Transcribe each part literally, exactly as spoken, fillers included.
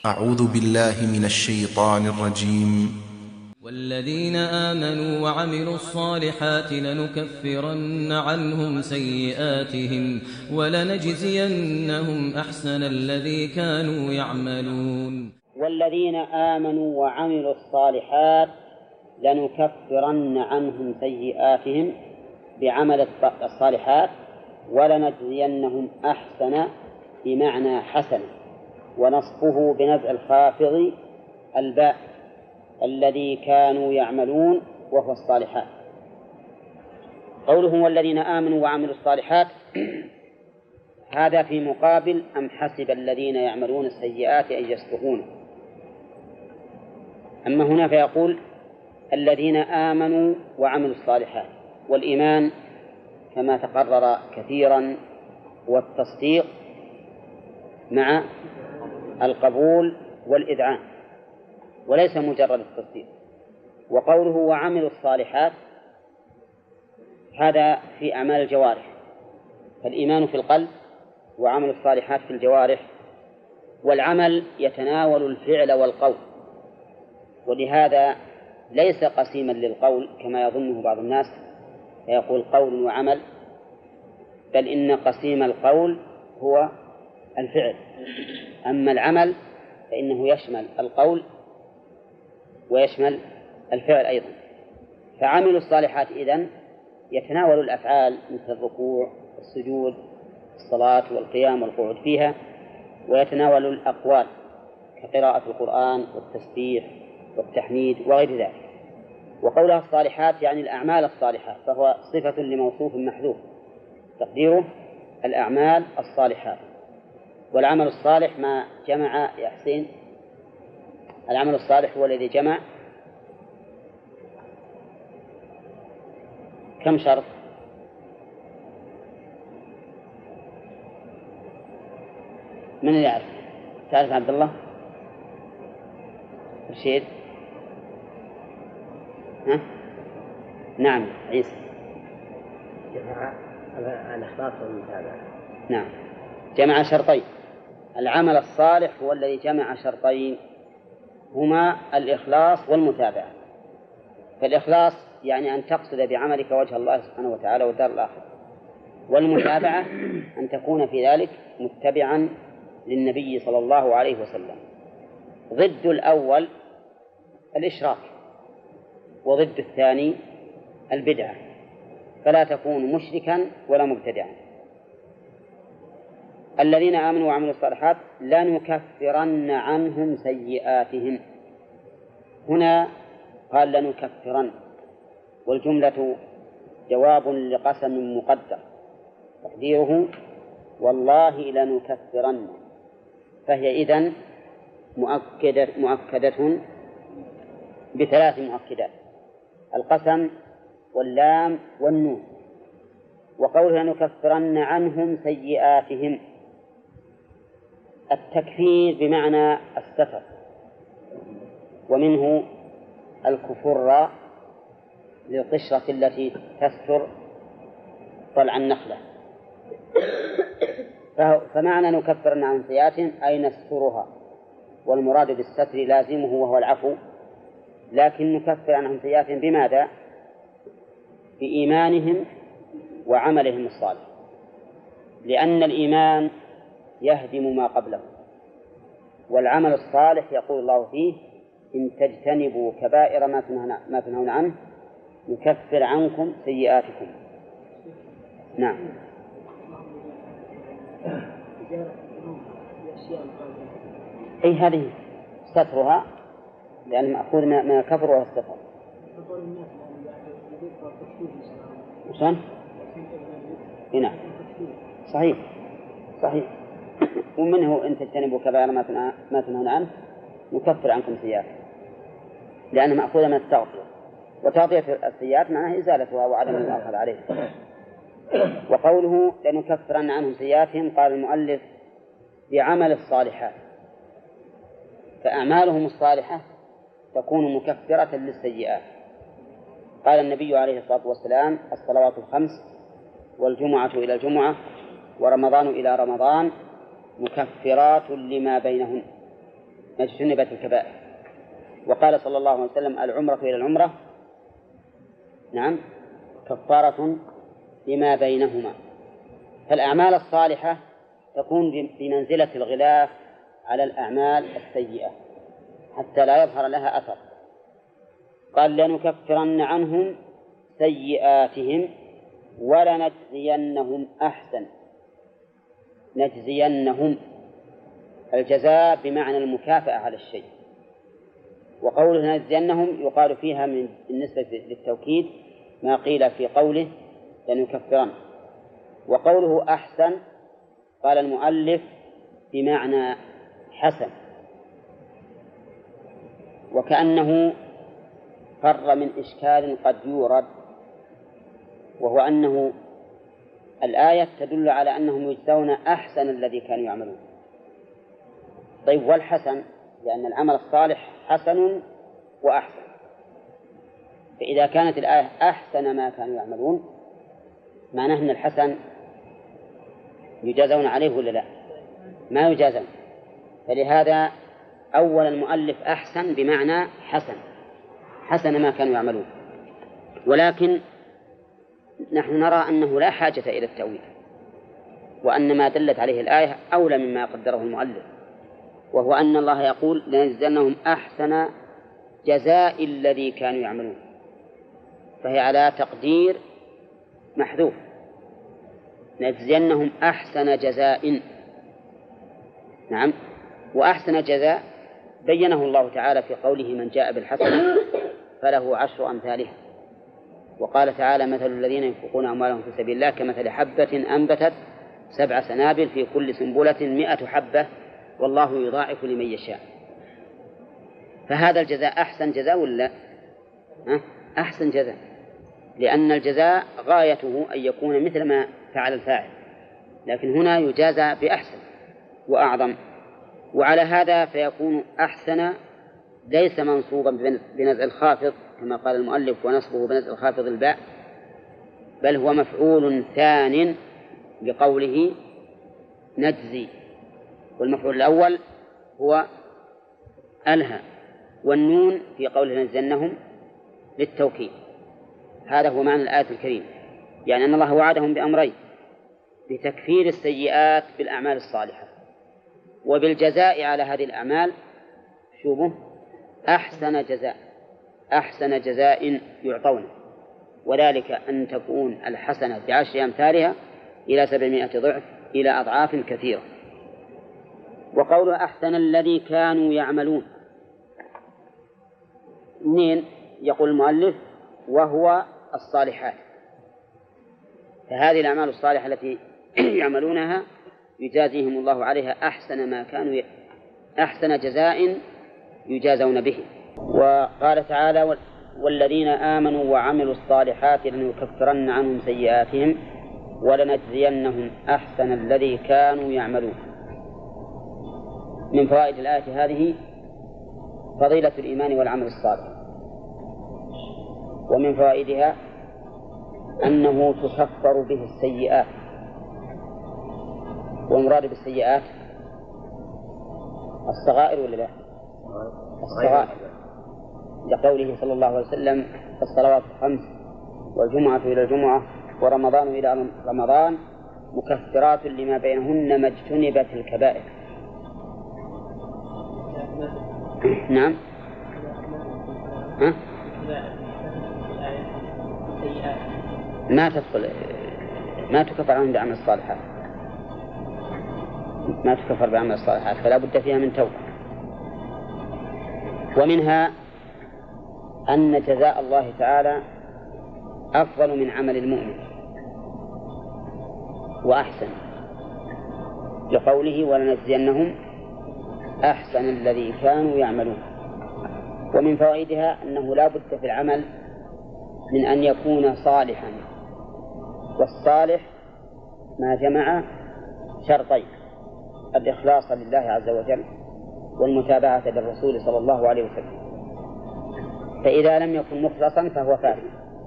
أعوذ بالله من الشيطان الرجيم. والذين آمنوا وعملوا الصالحات لنكفرن عنهم سيئاتهم ولنجزينهم أحسن الذي كانوا يعملون. والذين آمنوا وعملوا الصالحات لنكفرن عنهم سيئاتهم بعمل الصالحات ولنجزينهم أحسن بمعنى حسن، ونصفه بنزع الخافض الباء الذي كانوا يعملون وهو الصالحات. قوله والذين آمنوا وعملوا الصالحات هذا في مقابل أم حسب الذين يعملون السيئات أن يسبقون. أما هنا فيقول الذين آمنوا وعملوا الصالحات، والإيمان كما تقرر كثيرا هو التصديق مع القبول والإذعان وليس مجرد التصديق. وقوله وعملوا الصالحات هذا في أعمال الجوارح، فالإيمان في القلب وعمل الصالحات في الجوارح، والعمل يتناول الفعل والقول، ولهذا ليس قسيما للقول كما يظنه بعض الناس فيقول قول وعمل، بل إن قسيم القول هو الفعل، أما العمل فإنه يشمل القول ويشمل الفعل أيضا. فعمل الصالحات إذن يتناول الأفعال مثل الركوع والسجود الصلاة والقيام والقعود فيها، ويتناول الأقوال كقراءة القرآن والتسبيح والتحميد وغير ذلك. وقولها الصالحات يعني الأعمال الصالحات، فهو صفة لموصوف محذوف تقديره الأعمال الصالحات. والعمل الصالح ما جمع يا حسين، العمل الصالح هو الذي جمع كم شرط؟ من اللي يعرف؟ تعرف عبد الله؟ رشيد؟ ها؟ نعم عيسى. جمع الإخلاص والمتابعة. نعم جمع شرطين. العمل الصالح هو الذي جمع شرطين هما الإخلاص والمتابعة. فالإخلاص يعني أن تقصد بعملك وجه الله سبحانه وتعالى والدار الآخرة، والمتابعة أن تكون في ذلك متبعا للنبي صلى الله عليه وسلم. ضد الأول الإشراك، وضد الثاني البدعة، فلا تكون مشركا ولا مبتدعا. الذين آمنوا وعملوا الصالحات لنكفرن عنهم سيئاتهم، هنا قال لنكفرن، والجملة جواب لقسم مقدر تقديره والله لنكفرن، فهي إذن مؤكدة, مؤكدة بثلاث مؤكدات: القسم واللام والنون. وقولها لنكفرن عنهم سيئاتهم، التكفير بمعنى الستر، ومنه الكفر للقشرة التي تستر طلع النخلة. فمعنى نكفرن عن سيئاتهم أي نسترها، والمراد بالستر لازمه وهو العفو، لكن نكفر عنهم سيئاتهم بماذا؟ بإيمانهم وعملهم الصالح، لأن الإيمان يهدم ما قبله، والعمل الصالح يقول الله فيه إن تجتنبوا كبائر ما تنهون عنه نكفر عنكم سيئاتكم. نعم. أي هذه سترها لأن مأخوذ من الكفر وهو الستر. وشان؟ هنا صحيح صحيح. ومنه إن تجتنبوا كبائر ما تنهون عنه نكفر عنكم سيئات، لأنه مأخوذ من التغطية، وتغطية السيئات معناها إزالتها وعدم الأخذ عليه. وقوله لنكفرن عنهم سيئاتهم قال المؤلف بعمل الصالحات، فأعمالهم الصالحة تكون مكفرة للسيئات. قال النبي عليه الصلاة والسلام الصلوات الخمس والجمعة إلى الجمعة ورمضان إلى رمضان مكفرات لما بينهن، ما اجتنبت الكبائر. وقال صلى الله عليه وسلم العمرة إلى العمرة نعم كفارة لما بينهما. فالأعمال الصالحة تكون بمنزلة الغلاف على الأعمال السيئة حتى لا يظهر لها أثر. قال لنكفرن عنهم سيئاتهم ولنجزينهم أحسن. نجزينهم الجزاء بمعنى المكافأة على الشيء. وقوله نجزينهم يقال فيها من بالنسبة للتوكيد ما قيل في قوله لنكفرن. وقوله أحسن قال المؤلف بمعنى حسن، وكأنه فر من إشكال قد يورد، وهو أنه الآية تدل على أنهم يجزون أحسن الذي كانوا يعملون. طيب والحسن؟ لأن العمل الصالح حسن وأحسن، فإذا كانت الآية أحسن ما كانوا يعملون معناه أن الحسن يجازون عليه ولا لا؟ ما يجازون. فلهذا أول المؤلف أحسن بمعنى حسن، حسن ما كانوا يعملون. ولكن نحن نرى أنه لا حاجة إلى التأويل، وأن ما دلت عليه الآية أولى مما قدره المؤلف، وهو أن الله يقول لنجزينهم أحسن جزاء الذي كانوا يعملون، فهي على تقدير محذوف، نجزينهم أحسن جزاء. نعم. وأحسن جزاء بينه الله تعالى في قوله من جاء بالحسنة فله عشر أمثالها. وقال تعالى مثل الذين ينفقون أموالهم في سبيل الله كمثل حبة أنبتت سبع سنابل في كل سنبلة مئة حبة والله يضاعف لمن يشاء. فهذا الجزاء أحسن جزاء ولا أحسن جزاء؟ لأن الجزاء غايته أن يكون مثل ما فعل الفاعل، لكن هنا يجازى بأحسن وأعظم. وعلى هذا فيكون أحسن ليس منصوبا بنزع الخافض كما قال المؤلف ونصبه بنزع الخافض الباء، بل هو مفعول ثان بقوله نجزي، والمفعول الأول هو ألهى، والنون في قوله نجزينهم للتوكيد. هذا هو معنى الآية الكريمة، يعني أن الله وعدهم بأمرين: بتكفير السيئات بالأعمال الصالحة، وبالجزاء على هذه الأعمال شوفوا أحسن جزاء، أحسن جزاء يعطونه، وذلك أن تكون الحسنة بعشر أمثالها إلى سبعمائة ضعف إلى أضعاف كثيرة. وقول أحسن الذي كانوا يعملون، منين؟ يقول المؤلف وهو الصالحات، فهذه الأعمال الصالحة التي يعملونها يجازيهم الله عليها أحسن ما كانوا ي... أحسن جزاء يجازون به. وقال تعالى والذين آمنوا وعملوا الصالحات لنكفرن عنهم سيئاتهم ولنجزينهم أحسن الذي كانوا يعملون. من فوائد الآية هذه فضيلة الإيمان والعمل الصالح، ومن فوائدها أنه تكفر به السيئات، والمراد بالسيئات الصغائر ولا لا؟ الصغائر، لقوله صلى الله عليه وسلم الصلوات الخمس والجمعة إلى الجمعة ورمضان إلى رمضان مكفرات لما بينهن ما اجتنبت الكبائر. نعم. ها؟ ما تدخل ما تكفر عنهم بعمل الصالحات، ما تكفر بعمل الصالحات، فلا بد فيها من توبة. ومنها أن جزاء الله تعالى أفضل من عمل المؤمن وأحسن، لقوله ولنجزينهم أحسن الذي كانوا يعملون. ومن فوائدها أنه لا بد في العمل من أن يكون صالحا، والصالح ما جمع شرطين: الإخلاص لله عز وجل والمتابعة للرسول صلى الله عليه وسلم. فإذا لم يكن مخلصا فهو فاسد،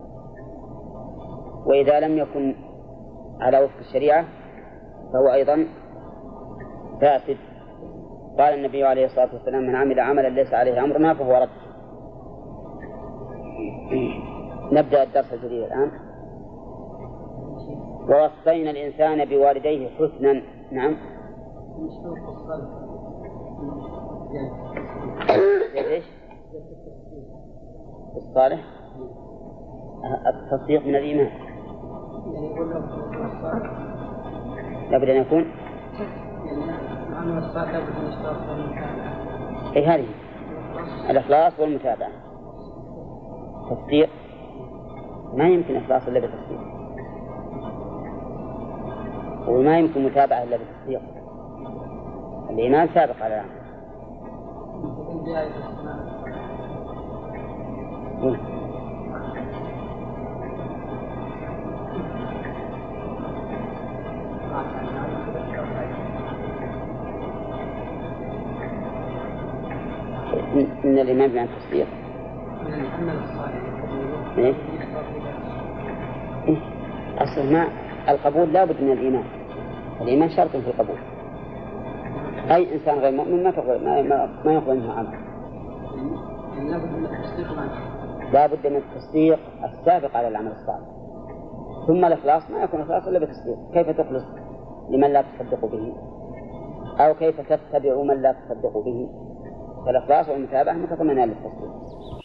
وإذا لم يكن على وفق الشريعة فهو أيضا فاسد. قال النبي عليه الصلاة والسلام: من عمل عملا ليس عليه أمرنا فهو رد. نبدأ الدرس الجديد الآن. ووصينا الإنسان بوالديه حسنا. نعم. ليش؟ الصالح التصديق من الإيمان لابد أن يكون أي هذه الإخلاص والمتابعة. تصديق ما يمكن إخلاص إلا بالتصديق، وما يمكن متابعة إلا بالتصديق. الإيمان سابق على العمل. إن الإيمان بمعنى التصديق. إيه؟ إيه؟ أصل ما القبول لا بد من الإيمان. الإيمان شرط في القبول. أي إنسان غير مؤمن ما تقبل ما ما, ما يقبل منه عمل. لا بد من التصديق السابق على العمل الصالح. ثم الإخلاص ما يكون إخلاص إلا بالتصديق. كيف تخلص لمن لا تصدق به؟ أو كيف تتبع من لا تصدق به؟ فالإخلاص والمتابعة متضمنان للتصديق.